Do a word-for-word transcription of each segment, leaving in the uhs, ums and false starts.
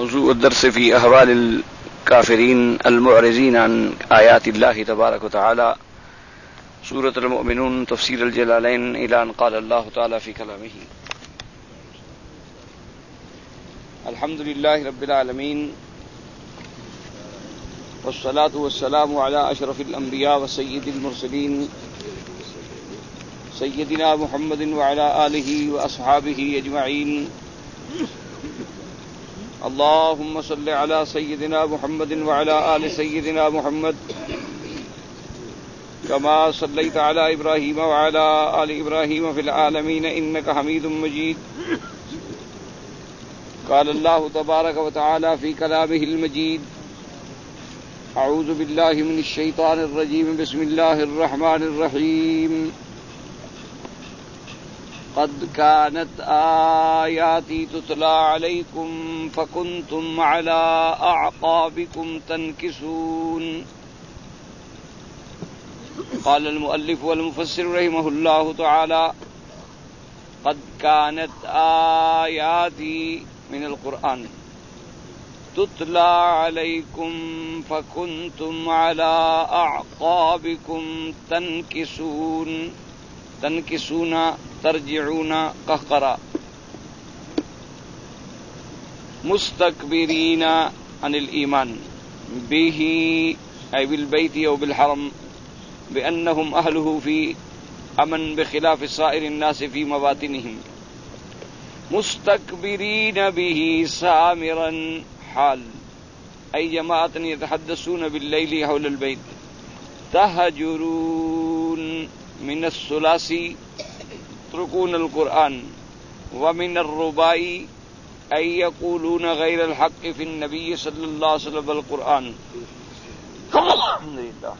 موضوع الدرس في أهوال الكافرين المعرضين عن آيات الله تبارك وتعالى، سورة المؤمنون، تفسير الجلالين، إلى أن قال الله تعالى في كلامه: الحمد لله رب العالمين، والصلاة والسلام على أشرف الأنبياء وسيد المرسلين سيدنا محمد وعلى آله وأصحابه أجمعين. اللهم صل على سيدنا محمد وعلى آل سيدنا محمد كما صليت على إبراهيم وعلى آل إبراهيم في العالمين إنك حميد مجيد. قال الله تبارك وتعالى في كلامه المجيد: أعوذ بالله من الشيطان الرجيم، بسم الله الرحمن الرحيم. قد كانت آياتي تتلى عليكم فكنتم على أعقابكم تنكسون. قال المؤلف والمفسر رحمه الله تعالى: قد كانت آياتي من القرآن تتلى عليكم فكنتم على أعقابكم تنكسون. تنكسون ترجعون قهقرا، مستكبرين عن الإيمان به أي بالبيت أو بالحرم، بأنهم أهله في أمن بخلاف سائر الناس في مباطنهم. مستكبرين به سامرا حال أي جماعة يتحدثون بالليل حول البيت. تهجرون من الثلاثي يتركون القرآن، ومن الرباعي أي يقولون غير الحق في النبي صلى الله عليه وسلم بالقرآن. الحمد لله.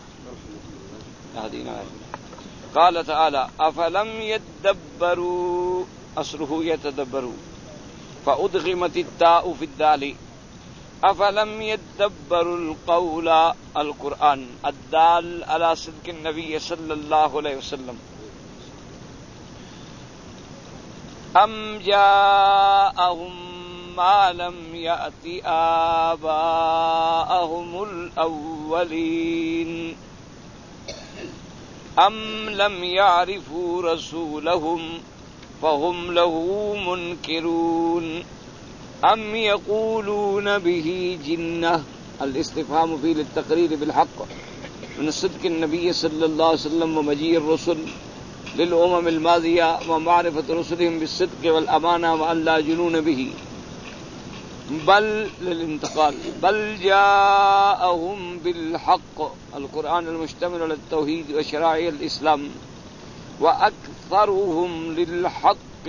قال تعالى: أفلم يدبروا، أصله يتدبروا، فأدغمت التاء في الدال. أفلم يدبروا القول، القرآن الدال على صدق النبي صلى الله عليه وسلم. أم جاءهم ما لم يأت آباءهم الأولين، أم لم يعرفوا رسولهم فهم له منكرون، أم يقولون به جنة. الاستفهام فيه للتقرير بالحق من صدق النبي صلى الله عليه وسلم ومجيء الرسل للأمم الماضية ومعرفة رسلهم بالصدق والأمانة وأن لا جنون به، بل للانتقال، بل جاءهم بالحق، القرآن المشتمل على التوحيد وشرائع الإسلام، وأكثرهم للحق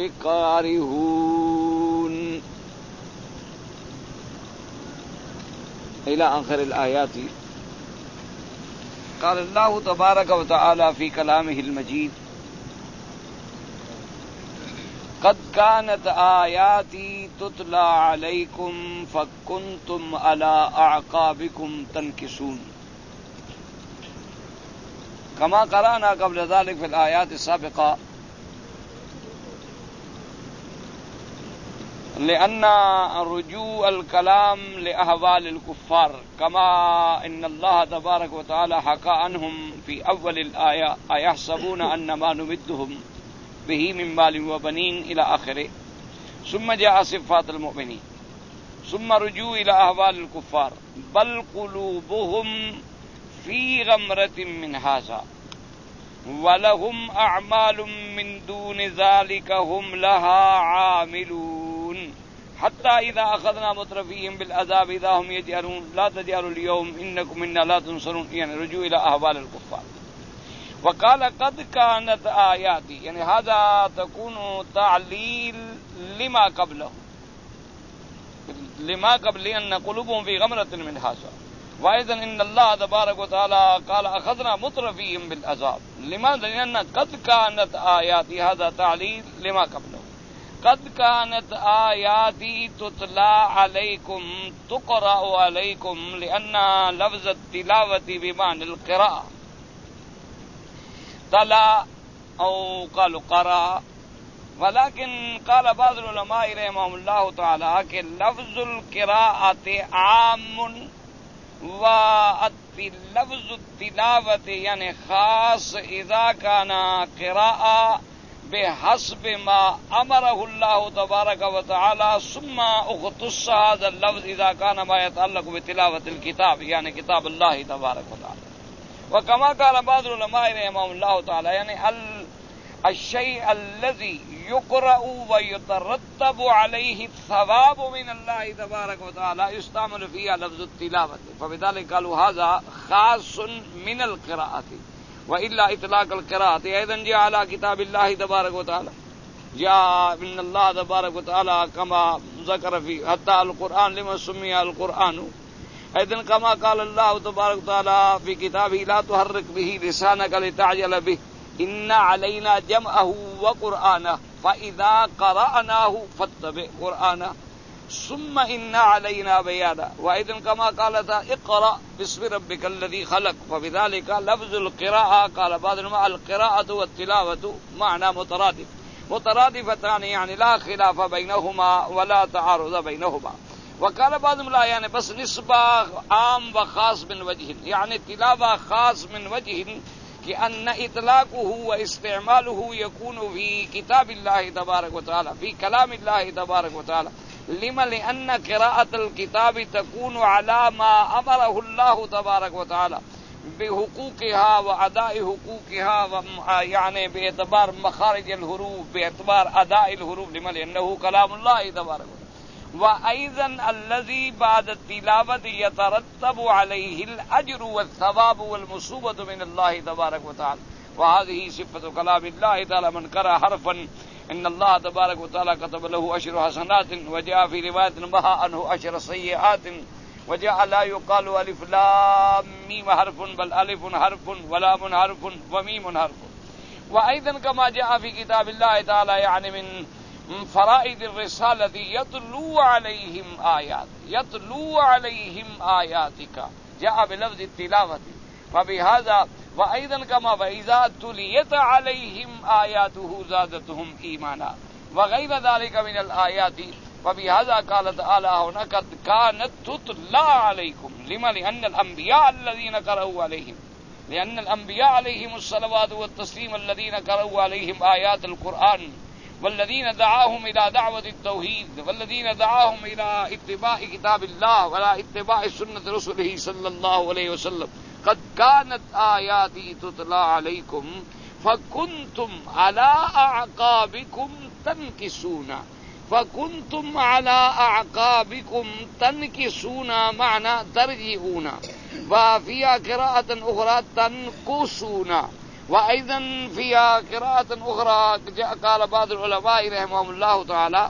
كارهون، إلى آخر الآيات. قال الله تبارك وتعالى في كلامه المجيد: قد كانت آياتي تتلى عليكم فكنتم على أعقابكم تنكسون. كما قرأنا قبل ذلك في الآيات السابقة، لأن رجوع الكلام لأحوال الكفار، كما إن الله تبارك وتعالى حكى عنهم في أول الآية: أيحسبون أن ما نمدهم به من مال وبنين إلى آخره. ثم جاء صفات المؤمنين، ثم رجوع إلى أحوال الكفار: بل قلوبهم في غمرة من هذا ولهم أعمال من دون ذلك هم لها عاملون، حتى إذا أخذنا مترفيهم بالعذاب إذا هم يجأرون لا تجأروا اليوم إنكم منا لا تنصرون. يعني رجوع إلى أحوال الكفار. وقال: قد كانت آياتي، يعني هذا تكون تعليل لما قبله، لما قبل أن قلوبهم في غمرة من هذا. وأيضا إن الله تبارك وتعالى قال: أخذنا مترفيهم بالعذاب. لماذا؟ لأن قد كانت آياتي، هذا تعليل لما قبله. قد كانت آياتي تتلى عليكم، تقرأ عليكم، لأن لفظ التلاوة بمعنى القراءة. تلا أو قالوا قرأ ولكن قال بعض العلماء رحمهم الله تعالى کہ لفظ القراءة عام ولفظ التلاوة یعنی خاص اذا كان قراءة بحسب ما امره الله تبارك وتعالى ثم اختص هذا اللفظ اذا كان ما يتعلق بتلاوة الكتاب يعني كتاب الله تبارك وتعالى. وكما قال بعض العلماء رحمهم الله تعالى يعني ال الشيء الذي يقرأ ويترتب عليه الثواب من الله تبارك وتعالى يستعمل فيها لفظ التلاوة، فبذلك قالوا هذا خاص من القراءة. وإلا إطلاق القراءة أيضا جاء على كتاب الله تبارك وتعالى، جاء من الله تبارك وتعالى كما ذكر في حتى القرآن لما سمي القرآن، أيضا كما قال الله تبارك وتعالى في كتابه لا تحرك به لسانك لتعجل به إن علينا جمعه وقرآنه فإذا قرأناه فاتبع قرآنه ثم إن علينا بيانه. وأيضا كما قال اقرأ باسم ربك الذي خلق، فبذلك لفظ القراءة قال بعض العلماء القراءة والتلاوة معنى مترادف مترادفتان يعني لا خلاف بينهما ولا تعارض بينهما. وقال بعض العلماء يعني بس نسبة عام وخاص من وجه، يعني تلاوة خاص من وجه کہ اطلاقه واستعماله يكون في كتاب الله تبارك وتعالى في كلام الله تبارك وتعالى. لما لأن قراءة الكتاب تكون على ما أمره الله تبارك وتعالى بحقوقها وأداء حقوقها، يعني باعتبار مخارج الحروف باعتبار أداء الحروف، لما لأنه كلام الله تبارك وتعالى. وأيضا الذي بعد التلاوة يترتب عليه الأجر والثواب والمثوبة من الله تبارك وتعالى. وهذه صفة كلام الله تعالى من قرأ حرفا إن الله تبارك وتعالى كتب له عشر حسنات. وجاء في رواية محى عنه عشر سيئات. وجاء لا يقال ألف لام ميم حرف بل ألف حرف ولام حرف وميم حرف. وأيضا كما جاء في كتاب الله تعالى يعني من فرائض الرسالة يتلو عليهم آيات يتلو عليهم آياتك جاء بلفظ التلاوة. فبهذا وأيضا كما وإذا تليت عليهم آياته زادتهم إيمانا وغير ذلك من الآيات. وبهذا قال تعالى هنا قد كانت تتلى عليكم، لما لأن الأنبياء الذين قرأوا عليهم لأن الأنبياء عليهم الصلوات والتسليم الذين قرأوا عليهم آيات القرآن والذين دعاهم إلى دعوة التوحيد والذين دعاهم إلى اتباع كتاب الله ولا اتباع سنة رسوله صلى الله عليه وسلم قد كانت آياتي تتلى عليكم فكنتم على أعقابكم تنكسون فكنتم على أعقابكم تنكسون معنى ترجعون. وفيها قراءة أخرى تنكسون. وأيضا فيها قراءة أخرى قال بعض العلماء رحمهم الله تعالى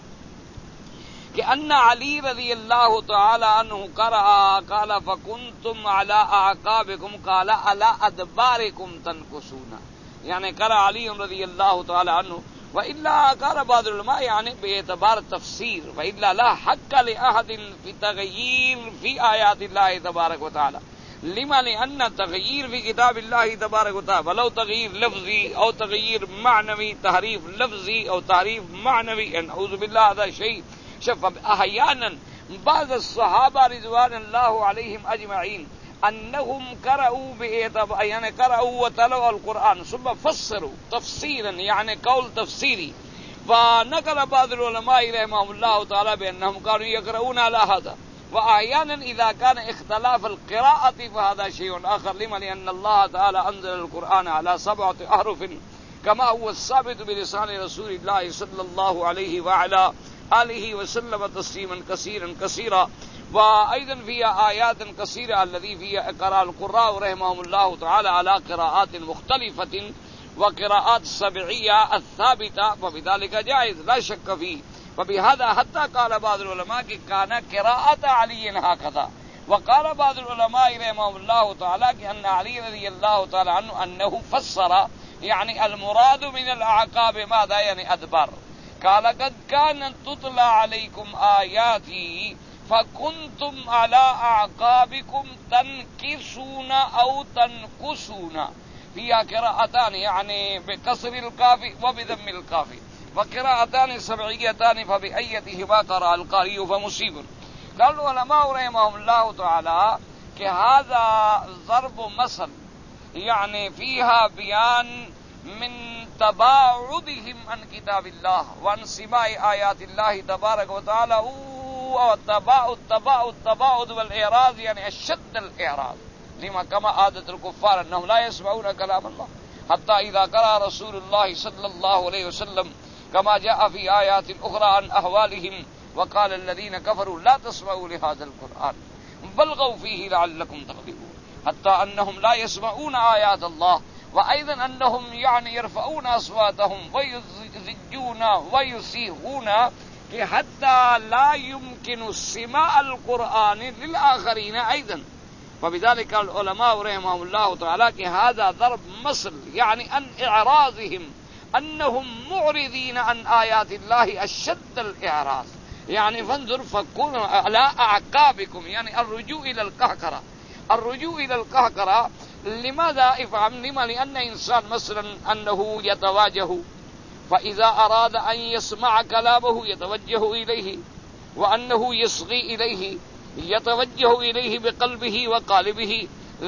كأن علي رضي الله تعالى عنه قرأ قال فكنتم على أعقابكم قال على أدباركم تنكسون، يعني قرأ علي رضي الله تعالى عنه. وإلا قال بعض العلماء يعني باعتبار التفسير، وإلا لا حق لأحد في تغيير في آيات الله تبارك وتعالى، لما لأن تغيير في كتاب الله تبارك وتعالى ولو تغيير لفظي أو تغيير معنوي تحريف لفظي أو تحريف معنوي نعوذ بالله هذا شيء شف. أحيانا بعض الصحابة رضوان الله عليهم أجمعين أنهم قرأوا بإعتبار يعني قرأوا وتلوا القرآن ثم فسروا تفسيرا يعني قول تفسيري. ونقل بعض العلماء رحمهم الله تعالى بأنهم كانوا يقرؤون على هذا. وأحيانا إذا كان اختلاف القراءة فهذا شيء آخر، لما لأن الله تعالى أنزل القرآن على سبعة أحرف كما هو الثابت بلسان رسول الله صلى الله عليه وعلى آله وسلم تسليما كثيرا كثيرا. وأيضا فيها آيات كثيرة الذي فيها قراء القراء رحمهم الله تعالى على قراءات مختلفة وقراءات سبعية الثابتة، وبذلك جائز لا شك فيه. وبهذا حتى قال بعض العلماء کہ كان قراءة علي هكذا. وقال بعض العلماء رحمهم الله تعالى کہ ان علي رضي الله تعالى عنه انه فسر يعني المراد من الاعقاب ماذا يعني ادبار. قال قد كانت تتلى عليكم آياتي فكنتم على أعقابكم تنكسون أو تنكسون. فيها قراءتان يعني بكسر الكاف وبضم الكاف. وقراءتان سبعيتان فبأيتهما قرأ القارئ فمصيب. قال العلماء رحمهم الله تعالى کہ هذا ضرب مثل يعني فيها بيان من تباعدهم عن كتاب الله وعن سماع آيات الله تبارك وتعالى، والتباعد تباعد تباعد والإعراض يعني أشد الإعراض، لما كما عادة الكفار أنهم لا يسمعون كلام الله حتى إذا قرأ رسول الله صلى الله عليه وسلم كما جاء في آيات أخرى عن أهوالهم وقال الذين كفروا لا تسمعوا لهذا القرآن بلغوا فيه لعلكم تغلبون، حتى أنهم لا يسمعون آيات الله، وأيضا أنهم يعني يرفعون أصواتهم ويزجون ويصيحون حتى لا يمكن سماع القرآن للآخرين أيضا. فبذلك العلماء رحمهم الله تعالى کہ هذا ضرب مثل يعني عن إعراضهم أنهم معرضين عن آيات الله أشد الإعراض، يعني فانظر فكونوا على أعقابكم، يعني الرجوع إلى القهقرة. الرجوع إلى القهقرة لماذا افهم؟ لما لأن إنسان مثلا أنه يتواجه، فإذا أراد أن يسمع كلامه يتوجه إليه، وأنه يصغي إليه يتوجه إليه بقلبه وقالبه.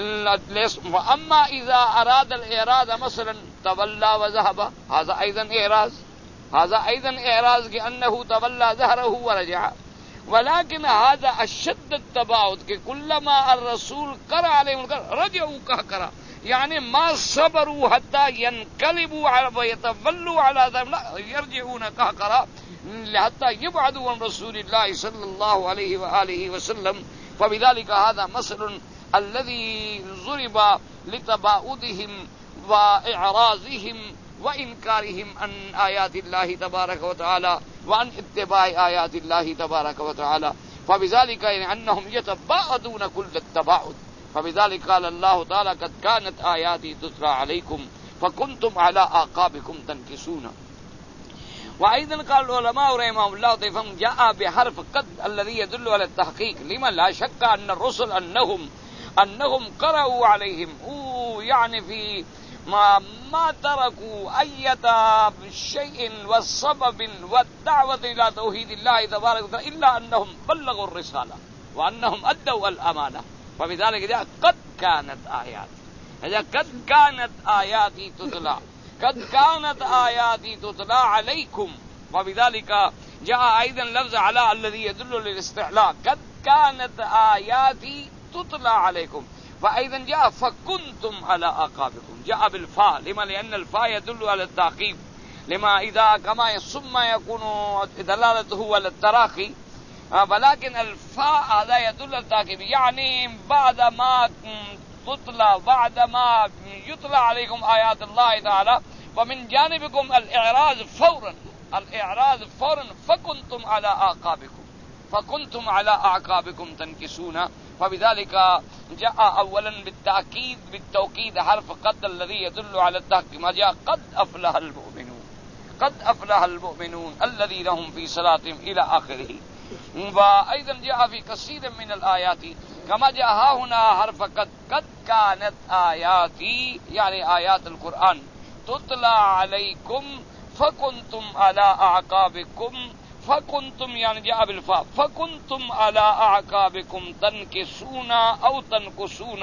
وأما إذا أراد الإعراض مثلا تولى وذهب، هذا أيضا إعراض، هذا أيضا إعراض كأنه تولى ظهره ورجع. ولكن هذا أشد التباعد کہ كلما الرسول قرأ عليهم رجعوا قهقرا، يعني ما صبروا حتى ينقلبوا ويتولوا على ذلك، لا يرجعون قهقرا حتى يبعدوا عن رسول الله صلى الله عليه وآله وسلم. فبذلك هذا مثل الذي ضرب لتباعدهم وإعراضهم وإنكارهم عن آيات الله تبارك وتعالى وعن اتباع آيات الله تبارك وتعالى. فبذلك يعني أنهم يتباعدون كل التباعد. فبذلك قال الله تعالى قد كانت آياتي تتلى عليكم فكنتم على أعقابكم تنكسون. وأيضا قال العلماء رحمهم الله تعالى جاء بحرف قد الذي يدل على التحقيق، لمن لا شك أن الرسل أنهم أنهم قرأوا عليهم يعني في ما ما تركوا أية شيء والسبب والدعوة إلى توحيد الله تبارك وتعالى إلا أنهم بلغوا الرسالة وأنهم أدوا الأمانة. فبذلك جاء قد كانت آيات، قد كانت آياتي تتلى، قد كانت آياتي تتلى عليكم. وبذلك جاء أيضا لفظ على الذي يدل للاستعلاء، قد كانت آياتي تتلى عليكم. فأيضا جاء فكنتم على أعقابكم، جاء بالفاء، لما لأن الفاء يدل على التعقيب، لما إذا كما ثم يكون دلالته على التراخي، ولكن الفاء هذا يدل على التعقيب، يعني بعد ما تطلع بعد ما يطلع عليكم آيات الله تعالى ومن جانبكم الإعراض فورا، الإعراض فورا فكنتم على أعقابكم، فكنتم على أعقابكم تنكسون. فبذلك جاء أولا بالتأكيد بالتوكيد حرف قد الذي يدل على التحقيق، ما جاء قد أفلح المؤمنون، قد أفلح المؤمنون الذين هم في صلاتهم إلى آخره. وأيضا جاء في كثير من الآيات كما جاء ها هنا حرف قد، قد كانت آياتي يعني آيات القرآن تتلى عليكم فكنتم على أعقابكم، فكنتم يعني جاء بالفاء فكنتم على أعقابكم تنكسون أو تنكسون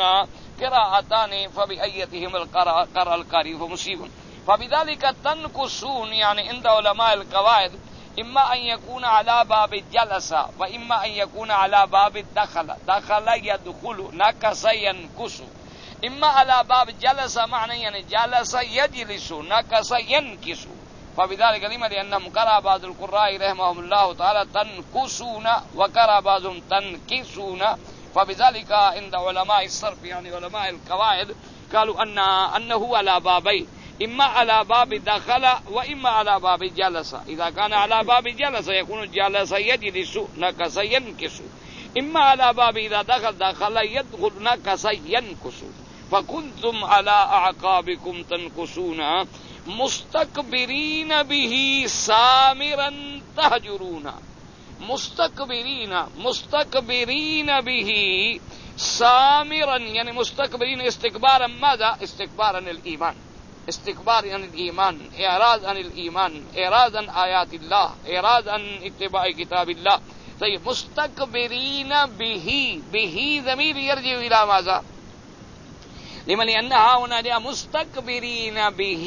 قراءتان فبأيتهم القرأ قرأ القارئ فمصيب. فبذلك تنكسون يعني عند علماء القواعد إما أن يكون على باب جلس وإما أن يكون على باب دخل، دخل يدخل نكس ينكس، إما على باب جلس معنى يعني جلس يجلس نكس ينكس. فبذلك لما لأنهم قرأ بعض القراء رحمهم الله تعالى تنكسون وقرأ بعضهم تنكسون. فبذلك عند علماء الصرف يعني علماء القواعد قالوا أن أنه على بابين، إما على باب دخل وإما على باب جلس. إذا كان على باب جلس يكون جلس يجلس نكس ينكس، إما على باب إذا دخل دخل يدخل نكس ينكس. فكنتم على أعقابكم تنكسون مستكبرين به سامرا تهجرون، مستكبرين مستكبرين به سامرا يعني مستكبرين استكبارا، ماذا؟ استكبارا الإيمان، استكبار عن الإيمان، إعراض عن الإيمان، إعراض عن آيات الله، إعراض عن اتباع كتاب الله. طيب مستكبرين به، به ضمير يرجع إلى ماذا؟ لمن لأنها هنا جاء مستكبرين به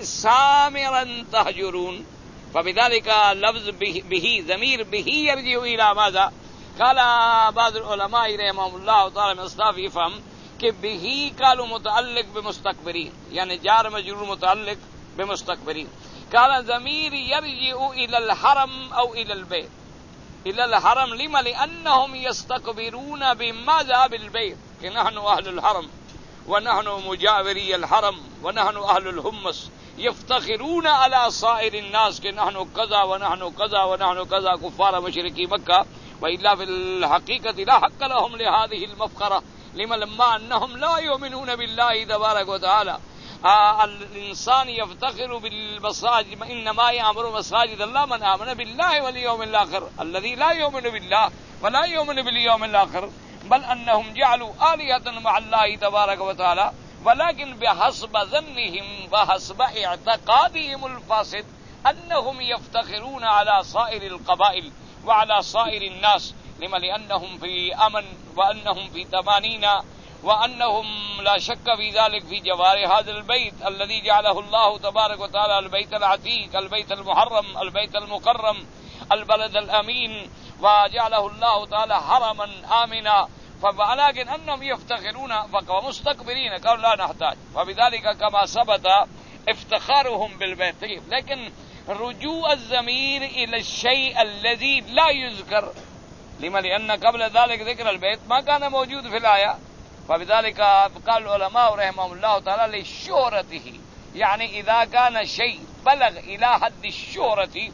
سامرا تهجرون، فبذلك لفظ به, به ضمير به يرجع إلى ماذا؟ قال بعض العلماء رحمهم الله تعالى من أصناف يفهم کہ به قالوا متعلق بمستكبرين، يعني جار مجرور متعلق بمستكبرين. قال ضمير يرجع إلى الحرم أو إلى البيت، إلى الحرم لما؟ لأنهم يستكبرون بماذا؟ بالبيت، کہ نحن أهل الحرم ونحن مجاوري الحرم ونحن أهل الهمس، يفتخرون على صائر الناس کہ نحن كذا ونحن كذا ونحن كذا، كفار مشركي مكة. وإلا في الحقيقة لا حق لهم لهذه المفخرة، لما لما أنهم لا يؤمنون بالله تبارك وتعالى. آه الإنسان يفتخر بالمساجد، إنما يأمر مساجد الله من آمن بالله واليوم الآخر. الذي لا يؤمن بالله ولا يؤمن باليوم الآخر بل أنهم جعلوا آلهة مع الله تبارك وتعالى، ولكن بحسب ظنهم وحسب اعتقادهم الفاسد أنهم يفتخرون على سائر القبائل وعلى سائر الناس. لما؟ لأنهم في أمن وأنهم في تمانين وأنهم لا شك في ذلك في جوار هذا البيت الذي جعله الله تبارك وتعالى البيت العتيق، البيت المحرم، البيت المكرم، البلد الأمين، وجعله الله تعالى حرما آمنا. ولكن أنهم يفتخرون ومستكبرين قالوا لا نحتاج، وبذلك كما ثبت افتخارهم بالبيت. لكن رجوع الضمير إلى الشيء الذي لا يذكر، لما؟ لأن قبل ذلك ذكر البيت ما كان موجود في الآية، فبذلك قال العلماء رحمهم الله تعالى لشهرته، يعني إذا كان شيء بلغ إلى حد الشهرة،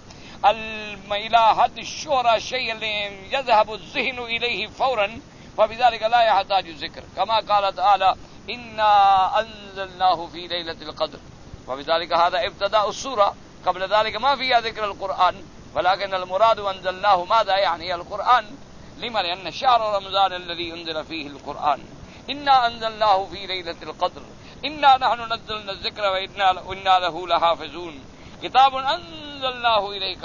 إلى حد الشهرة شيء اللي يذهب الذهن إليه فورا، فبذلك لا يحتاج الذكر. كما قال تعالى إنا أنزلناه في ليلة القدر، وبذلك هذا ابتداء السورة، قبل ذلك ما فيها ذكر القرآن، ولكن المراد أنزلناه ماذا يعني؟ القرآن. لما؟ لأن شهر رمضان الذي أنزل فيه القرآن. إنا أنزلناه في ليلة القدر، إنا نحن نزلنا الذكر وإنا له لحافظون، كتاب أنزلناه إليك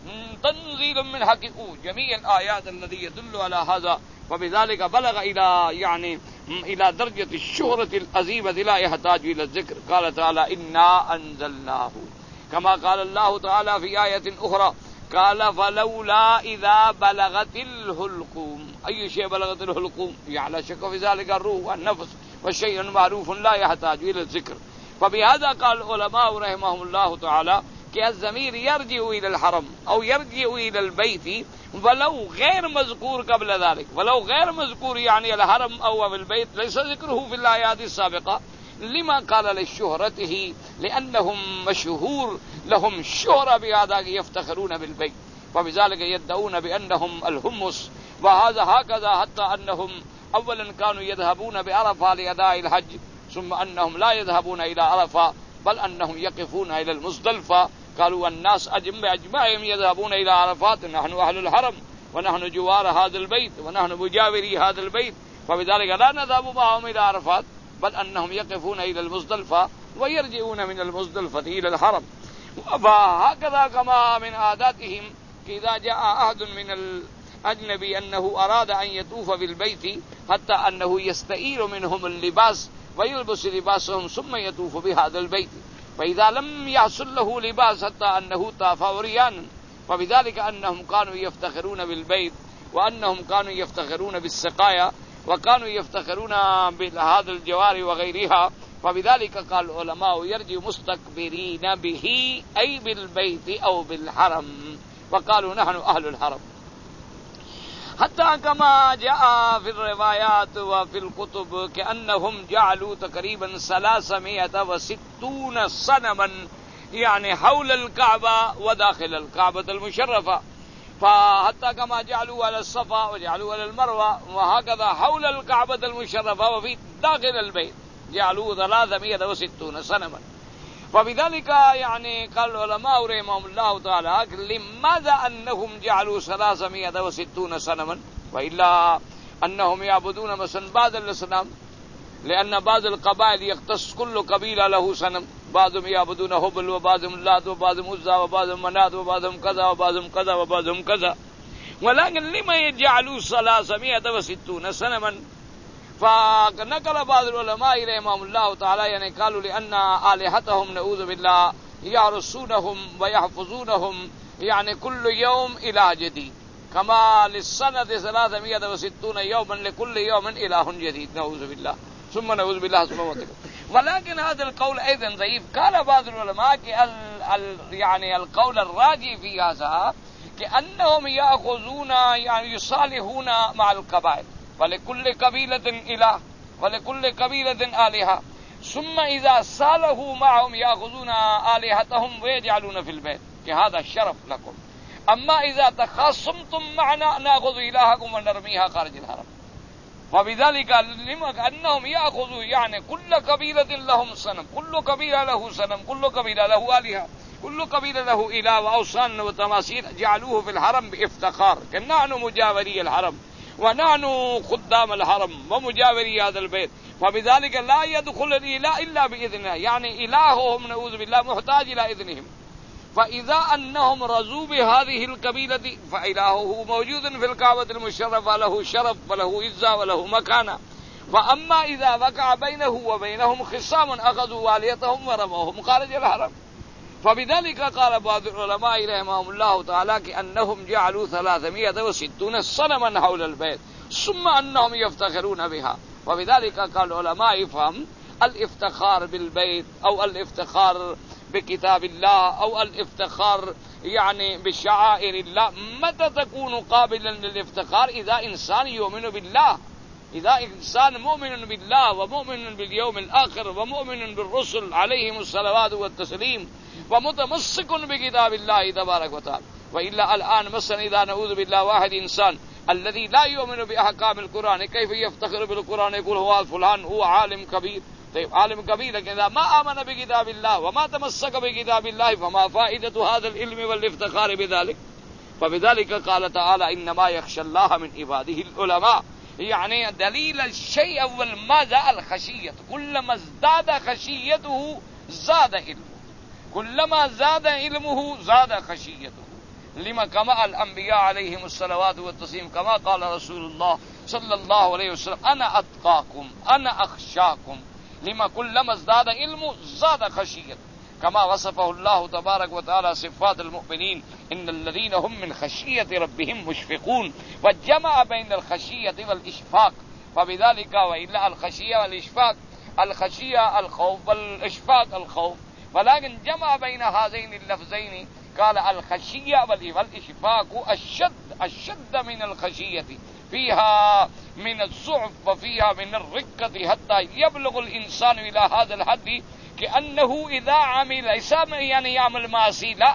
تنزيل من حكيم، جميع الآيات التي يدل على هذا. وبذلك بلغ إلى يعني إلى درجة الشهرة العظيمة لا يحتاج إلى الذكر. قال تعالى إنا أنزلناه، كما قال الله تعالى في آية أخرى قال فلولا إذا بلغت الحلقوم. أي شيء بلغت الحلقوم؟ يعني لا شك في ذلك الروح والنفس، والشيء معروف لا يحتاج إلى الذكر. فبهذا قال العلماء رحمهم الله تعالى کہ الضمیر يرجع إلى الحرم أو يرجع إلى البيت ولو غير مذكور قبل ذلك، ولو غير مذكور يعني الحرم أو البيت ليس ذكره في الآيات السابقة. لما؟ قال لشهرته، لأنهم مشهور لهم شهرة بهذا يفتخرون بالبيت، وبذلك يدعون بأنهم الهمس. وهذا هكذا حتى أنهم أولا كانوا يذهبون بعرفة لأداء الحج، ثم أنهم لا يذهبون إلى عرفة بل أنهم يقفون إلى المزدلفة. قالوا الناس أجمع أجمعهم يذهبون إلى عرفات، نحن أهل الحرم ونحن جوار هذا البيت ونحن مجاوري هذا البيت، فبذلك لا نذهب معهم إلى عرفات بل أنهم يقفون إلى المزدلفة ويرجعون من المزدلفة إلى الحرم. فهكذا كما من عاداتهم إذا جاء أحد من الأجنبي أنه أراد أن يطوف بالبيت حتى أنه يستئير منهم اللباس ويلبس لباسهم ثم يطوف بهذا البيت، فإذا لم يحصل له لباس حتى أنه طاف عريانا. فبذلك أنهم كانوا يفتخرون بالبيت، وأنهم كانوا يفتخرون بالسقايا، وكانوا يفتخرون بهذا الجوار وغيرها. فبذلك قال العلماء يرجع مستكبرين به أي بالبيت أو بالحرم، وقالوا نحن أهل الحرم. حتى كما جاء في الروايات وفي الكتب كأنهم جعلوا تقريبا ثلاثمائة وستون صنما يعني حول الكعبة وداخل الكعبة المشرفة، فحتى كما جعلوا على الصفا وجعلوا على المروة، وهكذا حول الكعبة المشرفة وفي داخل البيت جعلوا ثلاثمائة وستون صنما. فبذلك يعني قال العلماء رحمهم الله تعالى لماذا أنهم جعلوا ثلاثمائة وستون صنما وإلا أنهم يعبدون مثلا بعض الأصنام، لأن بعض القبائل يختص كل قبيلة له صنم، بعضهم يعبدون هبل وبعضهم اللات وبعضهم عزى وبعضهم منات وبعضهم كذا وبعضهم كذا وبعضهم كذا. ولكن لما يجعلوا ثلاثمائة وستون صنما؟ فنقل بعض العلماء رحمهم الله تعالى يعني قالوا لأن آلهتهم نعوذ بالله يرثونهم ويحفظونهم يعني كل يوم إله جديد، كما للسنة ثلاثمائة وستون يوما لكل يوم إله جديد نعوذ بالله ثم نعوذ بالله ثم نعوذ بالله. ولكن هذا القول أيضا ضعيف. قال بعض العلماء ال ال يعني القول الراجي في هذا كأنهم يأخذون يعني يصالحون مع القبائل، ولكل قبيلة إله ولكل قبيلة آلهة، ثم إذا صالحوا معهم يأخذون آلهتهم ويجعلون في البيت كهذا الشرف لكم. أما إذا تخاصمتم معنا نأخذ إلهكم ونرميها خارج الحرم. وبذلك لما أنهم يأخذوا يعني كل قبيلة لهم صنم، كل قبيلة له صنم، كل قبيلة له آلهة، كل قبيلة له إله وأوثان وتماثيل، جعلوه في الحرم بافتخار كنحن مجاوري الحرم ونحن خدام الحرم ومجاوري هذا البيت، فبذلك لا يدخل الإله إلا بإذنه، يعني إلههم نعوذ بالله محتاج إلى إذنهم. فإذا أنهم رضوا بهذه القبيلة فإلهه موجود في الكعبة المشرفة له شرف وله عزة وله مكانة. فأما إذا وقع بينه وبينهم خصام أخذوا آلهتهم ورموهم خارج الحرم. فبذلك قال بعض العلماء رحمهم الله تعالى كأنهم جعلوا ثلاثمائة وستون صنما حول البيت ثم أنهم يفتخرون بها. وبذلك قال العلماء يفهم الافتخار بالبيت أو الافتخار بكتاب الله أو الافتخار يعني بشعائر الله متى تكون قابلا للافتخار؟ إذا إنسان يؤمن بالله، إذا إنسان مؤمن بالله ومؤمن باليوم الآخر ومؤمن بالرسل عليهم الصلوات والتسليم ومتمسك بكتاب الله تبارك وتعالى. وإلا الآن مثلا إذا نعوذ بالله واحد إنسان الذي لا يؤمن بأحكام القرآن كيف يفتخر بالقرآن؟ يقول هو فلان هو عالم كبير. طيب عالم كبير لكن إذا ما آمن بكتاب الله وما تمسك بكتاب الله فما فائدة هذا العلم والافتخار بذلك؟ فبذلك قال تعالى إنما يخشى الله من عباده العلماء. يعني دليل الشيء أول ماذا؟ الخشية. كلما ازداد خشيته زاد علمه، كلما زاد علمه زاد خشيته. لما كما الأنبياء عليهم الصلوات والتسليم كما قال رسول الله صلى الله عليه وسلم أنا أتقاكم أنا أخشاكم. لما كلما ازداد علمه زاد خشيته، كما وصفه الله تبارك وتعالى صفات المؤمنين إن الذين هم من خشية ربهم مشفقون، وجمع بين الخشية والإشفاق. فبذلك وإلا الخشية والإشفاق، الخشية الخوف والإشفاق الخوف، ولكن جمع بين هذين اللفظين قال الخشية والإشفاق أشد أشد من الخشية، فيها من الضعف وفيها من الرقة حتى يبلغ الإنسان إلى هذا الحد كأنه إذا عمل يعني يعمل معاصي لا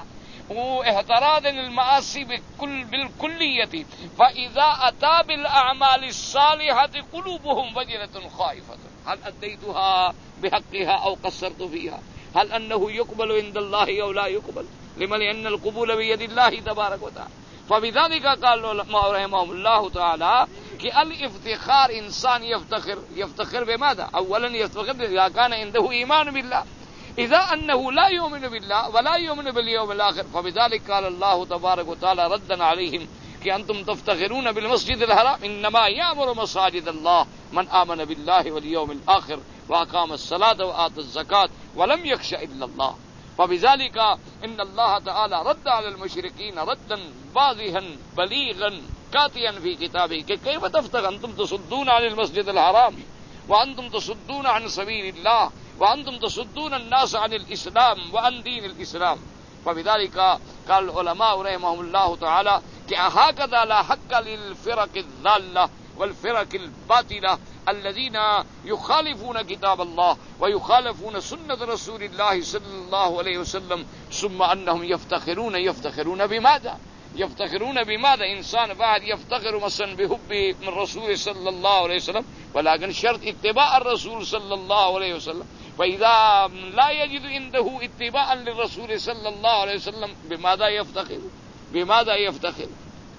واحتراز المعاصي بكل بالكلية، فإذا أتى بالأعمال الصالحة قلوبهم وجلة خائفة هل أديتها بحقها أو قصرت فيها؟ هل أنه يقبل عند الله أو لا يقبل؟ لما لأن القبول بيد الله تبارك وتعالى. فبذلك قال رحمه الله تعالى کہ الافتخار انسان يفتخر يفتخر بماذا؟ اولا يفتخر اذا كان عنده ایمان بالله، اذا انه لا يؤمن بالله ولا يؤمن باليوم الاخر. فبذلك قال الله تبارك وتعالى ردا عليهم کہ انتم تفتخرون بالمسجد الحرام انما يأمر مساجد الله من آمن بالله واليوم الاخر واقام الصلاة وآتى الزكاة ولم يخش الا الله. فبذلك ان الله تعالى رد على المشركين ردا واضحا بليغا كاتيا في كتابه کہ كيف تفتخر انتم تصدون عن المسجد الحرام وانتم تصدون عن سبيل الله وانتم تصدون الناس عن الاسلام وعن دين الاسلام. فبذلك قال العلماء رحمهم الله تعالى کہ هكذا لا حق للفرق الضالة والفرق الباطلة الذين يخالفون كتاب الله ويخالفون سنة رسول الله صلى الله عليه وسلم ثم أنهم يفتخرون يفتخرون بماذا؟ يفتخرون بماذا؟ إنسان بعد يفتخر مثلا بحب من الرسول صلى الله عليه وسلم ولكن شرط اتباع الرسول صلى الله عليه وسلم، فإذا لا يجد عنده اتباعا للرسول صلى الله عليه وسلم بماذا يفتخر؟ بماذا يفتخر؟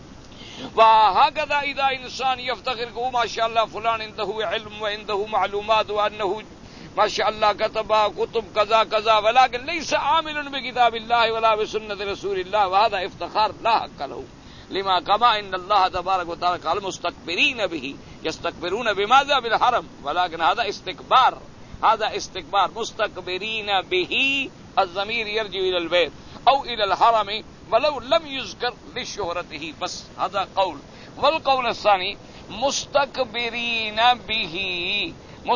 وهكذا إذا إنسان يفتخر ما شاء الله فلان عنده علم وعنده معلومات وأنه ما شاء الله كتب كتب كذا كذا ولكن ليس عامل بكتاب الله ولا بسنة رسول الله، وهذا افتخار لا حق له. لما كما ان الله تبارك وتعالى قال مستكبرين به، يستكبرون بماذا؟ بالحرم، ولكن هذا استكبار، هذا استكبار. مستكبرين به الضمير يرجع الى البيت او الى الحرم ولو لم يذكر لشهرته، بس هذا قول. والقول الثاني مستكبرين به،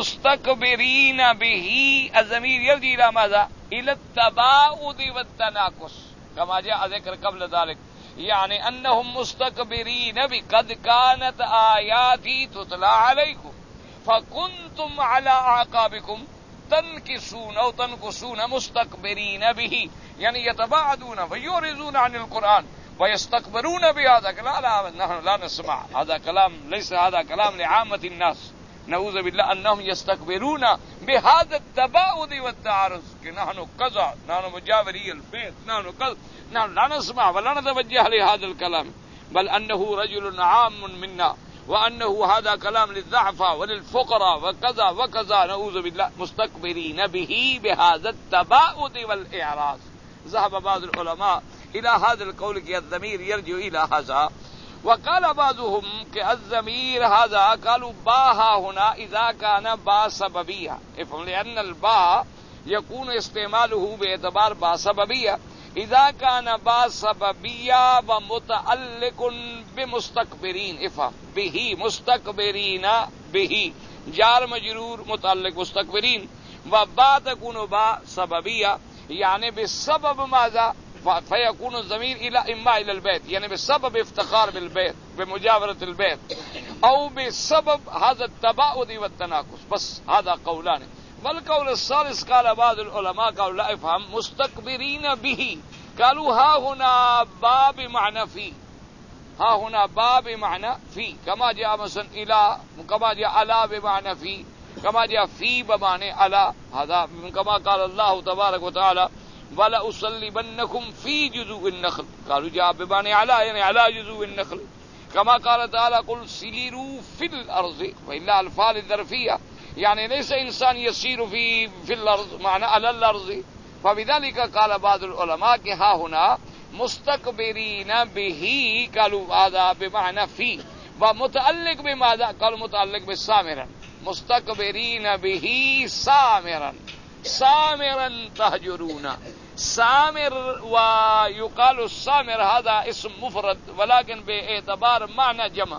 مستكبرين به الضمير يرجع الى ماذا؟ الى التباعد والتناقص كما جاء ذكر قبل ذلك، يعني انهم مستكبرين بقد كانت آياتي تتلى عليكم فكنتم على اعقابكم تنكسون او تنكسون مستكبرين به، يعني يتباعدون ويعرضون عن القرآن ويستكبرون بهذا. لا لا نحن لا نسمع هذا كلام، ليس هذا كلام لعامة الناس، نعوذ بالله انهم يستكبرون بهذا التباعد والتعارض کہ نحن كذا، نحن مجاوري البيت، نحن كذا، نحن لا نسمع ولا نتوجه لهذا الكلام، بل انه رجل عام منا وانه هذا كلام للضعفاء وللفقراء وكذا وكذا، نعوذ بالله. مستكبرين به بهذا التباعد والاعراض. ذهب بعض العلماء الى هذا القول کہ الضمير يرجع الى هذا، وقال بعضهم کہ الضمير هذا قالوا باها هنا اذا كان با سببية، لان الباء يكون استعماله باعتبار با سببية، اذا كان با سببية ومتعلق بمستكبرين، افهم به مستكبرين به جار مجرور متعلق مستكبرين، وبا تكون با سببية يعني بسبب ماذا؟ فيكون الضمير الى اما الى البيت، يعني بسبب افتخار بالبيت بمجاورة البيت، او بسبب هذا التباعد والتناقص. بس هذا قولان. والقول الثالث قال بعض العلماء قالوا لا افهم مستكبرين به، قالوا ها هنا با بمعنى في، ها هنا با بمعنى في، كما جاء مثلا الى، كما جاء على بمعنى في، كما جاء في بمعنى على، هذا كما قال الله تبارك وتعالى ولا أصلبنكم في جذوع النخل، قالوا جاء بمعنى على يعني على جذوع النخل، كما قال تعالى قل سيروا في الأرض، وإلا الفاء الظرفية يعني ليس إنسان يسير في في الأرض معنى على الأرض. فبذلك قال بعض العلماء کہ ها هنا مستكبرين به، قالوا هذا بمعنى في، ومتعلق بماذا؟ قالوا متعلق بالسامرا، مستكبرين به سامرا، سامرا تهجرون. سامر ويقال السامر هذا اسم مفرد ولكن باعتبار معنى جمع،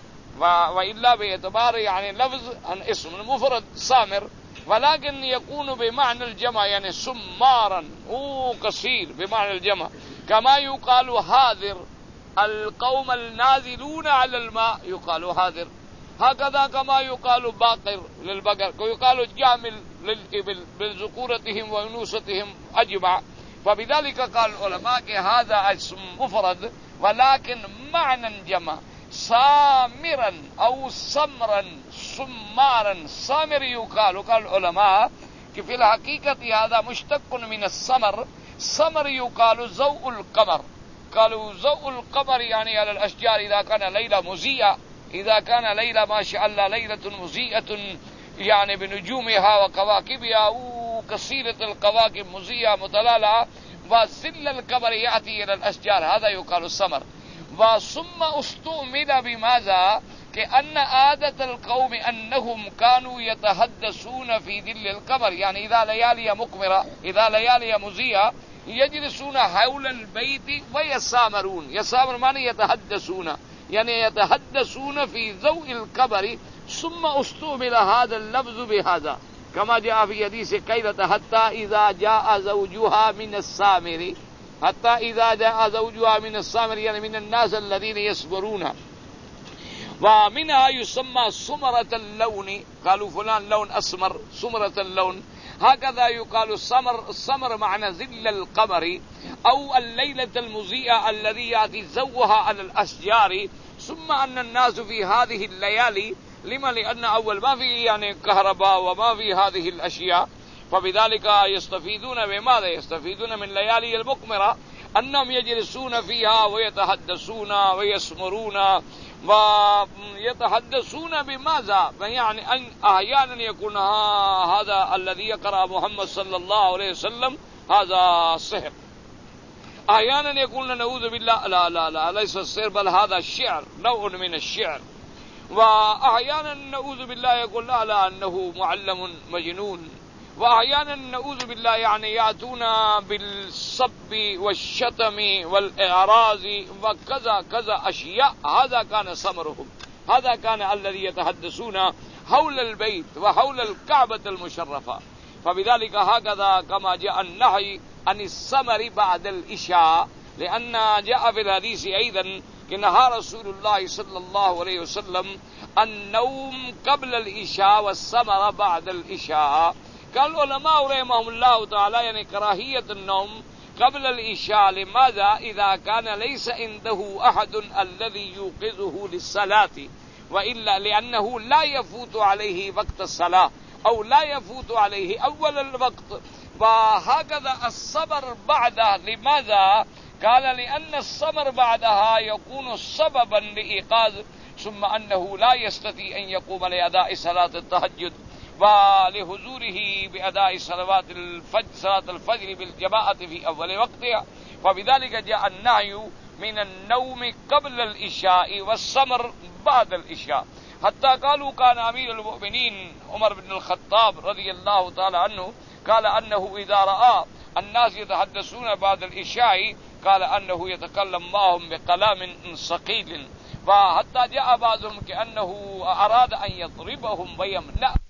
وإلا باعتبار يعني لفظ عن اسم مفرد سامر، ولكن يكون بمعنى الجمع يعني سمارا، هو كثير بمعنى الجمع. كما يقال هاذر القوم النازلون على الماء يقال هاذر، هكذا كما يقال باقر للبقر، ويقال جامل للإبل بذكورتهم وأنوثتهم أجمع. فبذلك قال العلماء کہ هذا اسم مفرد ولكن معنى جمع، سامرا أو سمرا سمارا. سامر يقال، قال العلماء کہ في الحقيقة هذا مشتق من السمر، سمر يقال ضوء القمر، قالوا ضوء القمر يعني على الأشجار إذا كان ليلة مضيئة، إذا كان ليلة ما شاء الله ليلة مضيئة يعني بنجومها وكواكبها وكثيرة الكواكب مضيئة متلالة، وظل القمر يأتي إلى الأشجار، هذا يقال السمر. وثم استعمل بماذا؟ كأن عادة القوم أنهم كانوا يتحدثون في ظل القمر، يعني إذا ليالي مقمرة، إذا ليالي مضيئة يجلسون حول البيت ويسامرون. يسامر معنى يتحدثون، يعني يتحدثون في ضوء القمر. ثم استعمل هذا اللفظ بهذا كما جاء في حديث كيلة حتى إذا جاء زوجها من السامر، حتى إذا جاء زوجها من السامر يعني من الناس الذين يصبرون. ومنها يسمى سمرة اللون، قالوا فلان لون أسمر سمرة اللون. هكذا يقال السمر، السمر معنى ظل القمر أو الليلة المضيئة الذي يأتي زوها على الأشجار. ثم أن الناس في هذه الليالي لما؟ لأن أول ما في يعني كهرباء وما في هذه الأشياء، فبذلك يستفيدون بماذا؟ يستفيدون من ليالي المقمرة أنهم يجلسون فيها ويتحدثون ويسمرون ويتحدثون بماذا؟ يعني أن أحيانا يكون هذا الذي يقرأ محمد صلى الله عليه وسلم هذا سحر، أحيانا يقولون نعوذ بالله لا لا لا ليس السحر بل هذا الشعر، نوع من الشعر، وأحيانا نعوذ بالله يقول لا لا أنه معلم مجنون، وأحيانا نعوذ بالله يعني يأتون بالسب والشتم والإعراض وكذا كذا أشياء. هذا كان سمرهم، هذا كان الذي يتحدثون حول البيت وحول الكعبة المشرفة. فبذلك هكذا كما جاء النهي عن السمر بعد العشاء، لأن جاء في الحديث أيضا نهى رسول الله صلى الله عليه وسلم النوم قبل العشاء والسمر بعد العشاء. قال العلماء رحمهم الله تعالى يعني كراهية النوم قبل العشاء، لماذا؟ إذا كان ليس عنده أحد الذي يوقظه للصلاة، وإلا لأنه لا يفوت عليه وقت الصلاة أو لا يفوت عليه أول الوقت. وهكذا الصبر بعده، لماذا؟ قال لأن الصبر بعدها يكون سببا لإيقاظ، ثم أنه لا يستطيع أن يقوم لأداء صلاة التهجد ولحضوره بأداء صلوات الفجر صلاة الفجر بالجماعة في أول وقتها. فبذلك جاء النهي من النوم قبل العشاء والسمر بعد العشاء. حتى قالوا كان أمير المؤمنين عمر بن الخطاب رضي الله تعالى عنه قال أنه إذا رأى الناس يتحدثون بعد العشاء قال أنه يتكلم معهم بكلام ثقيل، وحتى جاء بعضهم كأنه أراد أن يضربهم ويمنع